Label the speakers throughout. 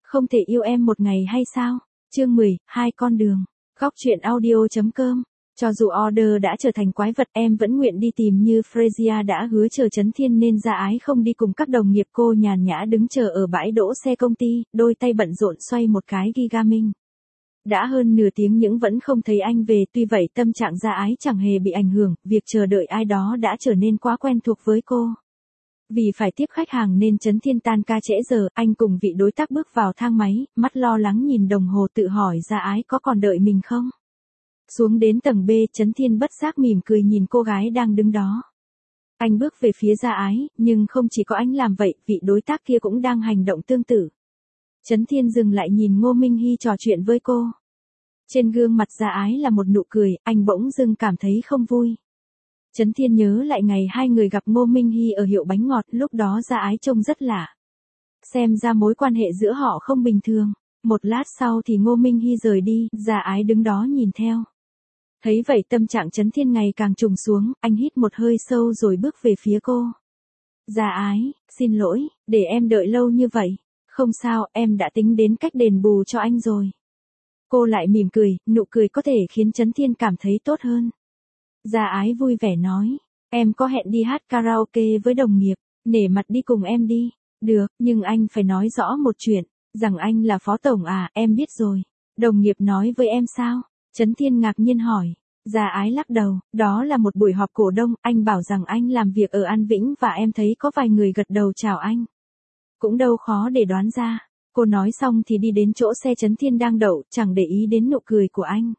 Speaker 1: Không thể yêu em một ngày hay sao? Chương 10, hai con đường. Góc truyện audio.com. Cho dù order đã trở thành quái vật, em vẫn nguyện đi tìm như Freysia đã hứa chờ Trấn Thiên nên Gia Ái không đi cùng các đồng nghiệp. Cô nhàn nhã đứng chờ ở bãi đỗ xe công ty, đôi tay bận rộn xoay một cái Gigamin. Đã hơn nửa tiếng nhưng vẫn không thấy anh về, tuy vậy tâm trạng Gia Ái chẳng hề bị ảnh hưởng, việc chờ đợi ai đó đã trở nên quá quen thuộc với cô. Vì phải tiếp khách hàng nên Trấn Thiên tan ca trễ giờ, anh cùng vị đối tác bước vào thang máy, mắt lo lắng nhìn đồng hồ tự hỏi Gia Ái có còn đợi mình không? Xuống đến tầng B, Trấn Thiên bất giác mỉm cười nhìn cô gái đang đứng đó. Anh bước về phía Gia Ái, nhưng không chỉ có anh làm vậy, vị đối tác kia cũng đang hành động tương tự. Trấn Thiên dừng lại nhìn Ngô Minh Hy trò chuyện với cô. Trên gương mặt Gia Ái là một nụ cười, anh bỗng dưng cảm thấy không vui. Trấn Thiên nhớ lại ngày hai người gặp Ngô Minh Hy ở hiệu bánh ngọt, lúc đó Gia Ái trông rất lạ. Xem ra mối quan hệ giữa họ không bình thường. Một lát sau thì Ngô Minh Hy rời đi, Gia Ái đứng đó nhìn theo. Thấy vậy tâm trạng Trấn Thiên ngày càng trùng xuống, anh hít một hơi sâu rồi bước về phía cô. Gia Ái, xin lỗi, để em đợi lâu như vậy. Không sao, em đã tính đến cách đền bù cho anh rồi. Cô lại mỉm cười, nụ cười có thể khiến Trấn Thiên cảm thấy tốt hơn. Gia Ái vui vẻ nói, em có hẹn đi hát karaoke với đồng nghiệp, nể mặt đi cùng em đi. Được, nhưng anh phải nói rõ một chuyện, rằng anh là phó tổng à, em biết rồi. Đồng nghiệp nói với em sao? Trấn Thiên ngạc nhiên hỏi. Gia Ái lắc đầu, đó là một buổi họp cổ đông, anh bảo rằng anh làm việc ở An Vĩnh và em thấy có vài người gật đầu chào anh. Cũng đâu khó để đoán ra. Cô nói xong thì đi đến chỗ xe Trấn Thiên đang đậu, chẳng để ý đến nụ cười của anh.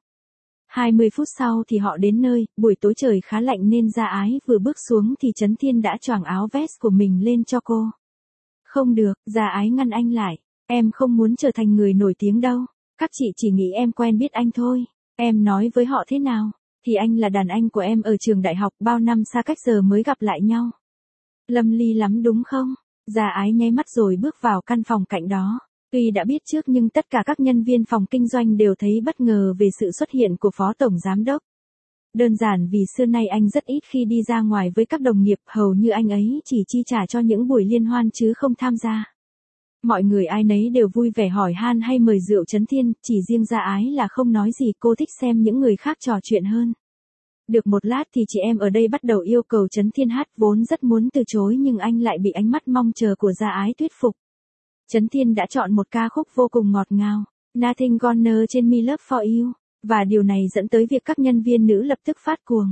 Speaker 1: 20 phút sau thì họ đến nơi, buổi tối trời khá lạnh nên Gia Ái vừa bước xuống thì Trấn Thiên đã choàng áo vest của mình lên cho cô. Không được, Gia Ái ngăn anh lại. Em không muốn trở thành người nổi tiếng đâu. Các chị chỉ nghĩ em quen biết anh thôi. Em nói với họ thế nào? Thì anh là đàn anh của em ở trường đại học, bao năm xa cách giờ mới gặp lại nhau. Lâm ly lắm đúng không? Gia Ái nháy mắt rồi bước vào căn phòng cạnh đó. Tuy đã biết trước nhưng tất cả các nhân viên phòng kinh doanh đều thấy bất ngờ về sự xuất hiện của phó tổng giám đốc. Đơn giản vì xưa nay anh rất ít khi đi ra ngoài với các đồng nghiệp, hầu như anh ấy chỉ chi trả cho những buổi liên hoan chứ không tham gia. Mọi người ai nấy đều vui vẻ hỏi han hay mời rượu Trấn Thiên, chỉ riêng Gia Ái là không nói gì, cô thích xem những người khác trò chuyện hơn. Được một lát thì chị em ở đây bắt đầu yêu cầu Trấn Thiên hát, vốn rất muốn từ chối nhưng anh lại bị ánh mắt mong chờ của Gia Ái thuyết phục. Trấn Thiên đã chọn một ca khúc vô cùng ngọt ngào, Nothing Gonna Change Me Love For You, và điều này dẫn tới việc các nhân viên nữ lập tức phát cuồng.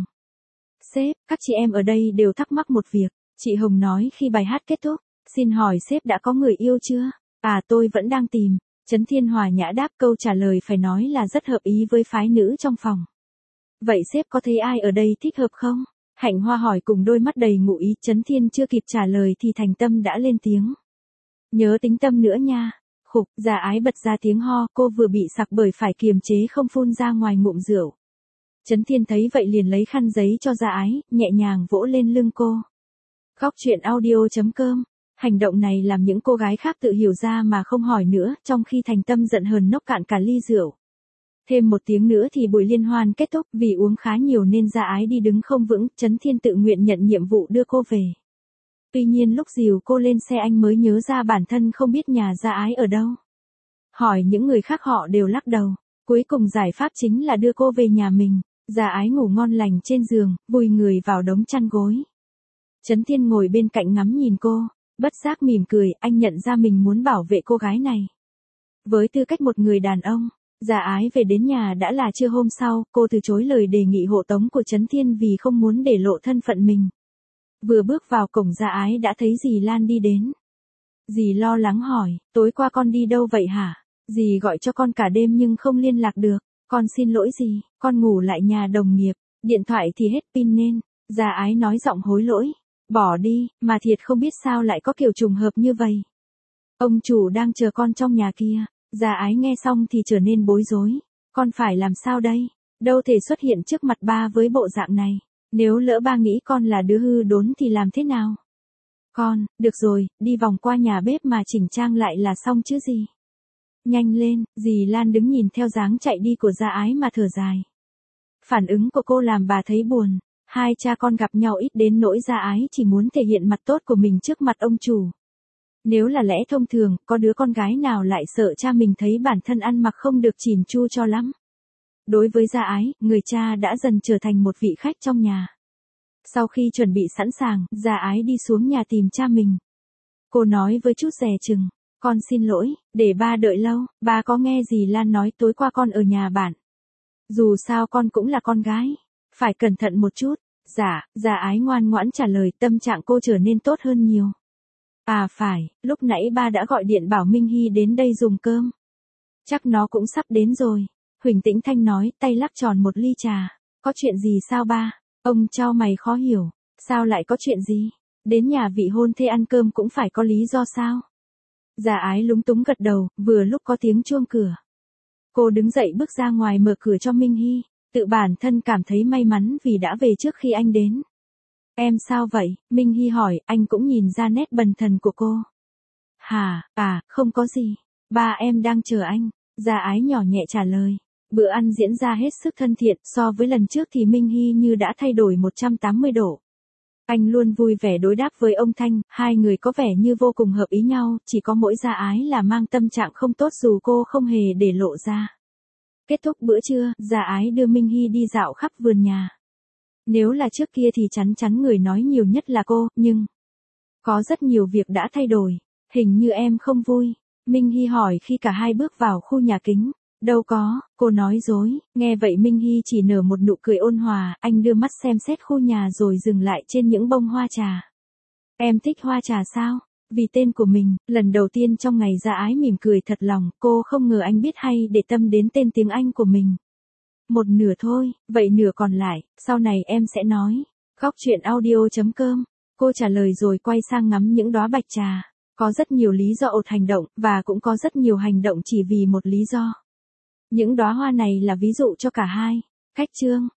Speaker 1: Sếp, các chị em ở đây đều thắc mắc một việc, chị Hồng nói khi bài hát kết thúc, xin hỏi sếp đã có người yêu chưa? À, tôi vẫn đang tìm. Trấn Thiên hòa nhã đáp, câu trả lời phải nói là rất hợp ý với phái nữ trong phòng. Vậy sếp có thấy ai ở đây thích hợp không? Hạnh Hoa hỏi cùng đôi mắt đầy ngụ ý. Trấn Thiên chưa kịp trả lời thì Thành Tâm đã lên tiếng. Nhớ tính Tâm nữa nha. Khục, Gia Ái bật ra tiếng ho, cô vừa bị sặc bởi phải kiềm chế không phun ra ngoài ngụm rượu. Trấn Thiên thấy vậy liền lấy khăn giấy cho Gia Ái, nhẹ nhàng vỗ lên lưng cô. Góc truyện audio.com. Hành động này làm những cô gái khác tự hiểu ra mà không hỏi nữa, trong khi Thành Tâm giận hờn nốc cạn cả ly rượu. Thêm một tiếng nữa thì buổi liên hoan kết thúc, vì uống khá nhiều nên Gia Ái đi đứng không vững, Trấn Thiên tự nguyện nhận nhiệm vụ đưa cô về. Tuy nhiên lúc dìu cô lên xe anh mới nhớ ra bản thân không biết nhà Gia Ái ở đâu. Hỏi những người khác họ đều lắc đầu, cuối cùng giải pháp chính là đưa cô về nhà mình. Gia Ái ngủ ngon lành trên giường, vùi người vào đống chăn gối. Trấn Thiên ngồi bên cạnh ngắm nhìn cô, bất giác mỉm cười, anh nhận ra mình muốn bảo vệ cô gái này. Với tư cách một người đàn ông, Gia Ái về đến nhà đã là trưa hôm sau, cô từ chối lời đề nghị hộ tống của Trấn Thiên vì không muốn để lộ thân phận mình. Vừa bước vào cổng Gia Ái đã thấy dì Lan đi đến. Dì lo lắng hỏi, tối qua con đi đâu vậy hả? Dì gọi cho con cả đêm nhưng không liên lạc được. Con xin lỗi dì, con ngủ lại nhà đồng nghiệp, điện thoại thì hết pin nên. Gia Ái nói giọng hối lỗi. Bỏ đi, mà thiệt không biết sao lại có kiểu trùng hợp như vậy. Ông chủ đang chờ con trong nhà kia. Gia Ái nghe xong thì trở nên bối rối. Con phải làm sao đây? Đâu thể xuất hiện trước mặt ba với bộ dạng này. Nếu lỡ ba nghĩ con là đứa hư đốn thì làm thế nào? Con, được rồi, đi vòng qua nhà bếp mà chỉnh trang lại là xong chứ gì. Nhanh lên, dì Lan đứng nhìn theo dáng chạy đi của Gia Ái mà thở dài. Phản ứng của cô làm bà thấy buồn. Hai cha con gặp nhau ít đến nỗi Gia Ái chỉ muốn thể hiện mặt tốt của mình trước mặt ông chủ. Nếu là lẽ thông thường, có đứa con gái nào lại sợ cha mình thấy bản thân ăn mặc không được chỉn chu cho lắm. Đối với Gia Ái, người cha đã dần trở thành một vị khách trong nhà. Sau khi chuẩn bị sẵn sàng, Gia Ái đi xuống nhà tìm cha mình. Cô nói với chút dè chừng, con xin lỗi, để ba đợi lâu, ba có nghe gì Lan nói tối qua con ở nhà bạn. Dù sao con cũng là con gái, phải cẩn thận một chút. Dạ, Gia Ái ngoan ngoãn trả lời, tâm trạng cô trở nên tốt hơn nhiều. À phải, lúc nãy ba đã gọi điện bảo Minh Hy đến đây dùng cơm. Chắc nó cũng sắp đến rồi. Huỳnh Tĩnh Thanh nói, tay lắc tròn một ly trà. Có chuyện gì sao ba? Ông chau mày khó hiểu. Sao lại có chuyện gì? Đến nhà vị hôn thê ăn cơm cũng phải có lý do sao? Gia Ái lúng túng gật đầu, vừa lúc có tiếng chuông cửa. Cô đứng dậy bước ra ngoài mở cửa cho Minh Hy, tự bản thân cảm thấy may mắn vì đã về trước khi anh đến. Em sao vậy? Minh Hy hỏi, anh cũng nhìn ra nét bần thần của cô. Hả, không có gì. Ba em đang chờ anh. Gia Ái nhỏ nhẹ trả lời. Bữa ăn diễn ra hết sức thân thiện, so với lần trước thì Minh Hy như đã thay đổi 180 độ. Anh luôn vui vẻ đối đáp với ông Thanh, hai người có vẻ như vô cùng hợp ý nhau, chỉ có mỗi Gia Ái là mang tâm trạng không tốt dù cô không hề để lộ ra. Kết thúc bữa trưa, Gia Ái đưa Minh Hy đi dạo khắp vườn nhà. Nếu là trước kia thì chắn chắn người nói nhiều nhất là cô, nhưng có rất nhiều việc đã thay đổi. Hình như em không vui. Minh Hy hỏi khi cả hai bước vào khu nhà kính. Đâu có, cô nói dối. Nghe vậy Minh Hy chỉ nở một nụ cười ôn hòa, anh đưa mắt xem xét khu nhà rồi dừng lại trên những bông hoa trà. Em thích hoa trà sao? Vì tên của mình, lần đầu tiên trong ngày Gia Ái mỉm cười thật lòng, cô không ngờ anh biết hay để tâm đến tên tiếng Anh của mình. Một nửa thôi, vậy nửa còn lại, sau này em sẽ nói. Góc truyện audio.com. Cô trả lời rồi quay sang ngắm những đóa bạch trà. Có rất nhiều lý do ột hành động, và cũng có rất nhiều hành động chỉ vì một lý do. Những đóa hoa này là ví dụ cho cả hai. Khách trương.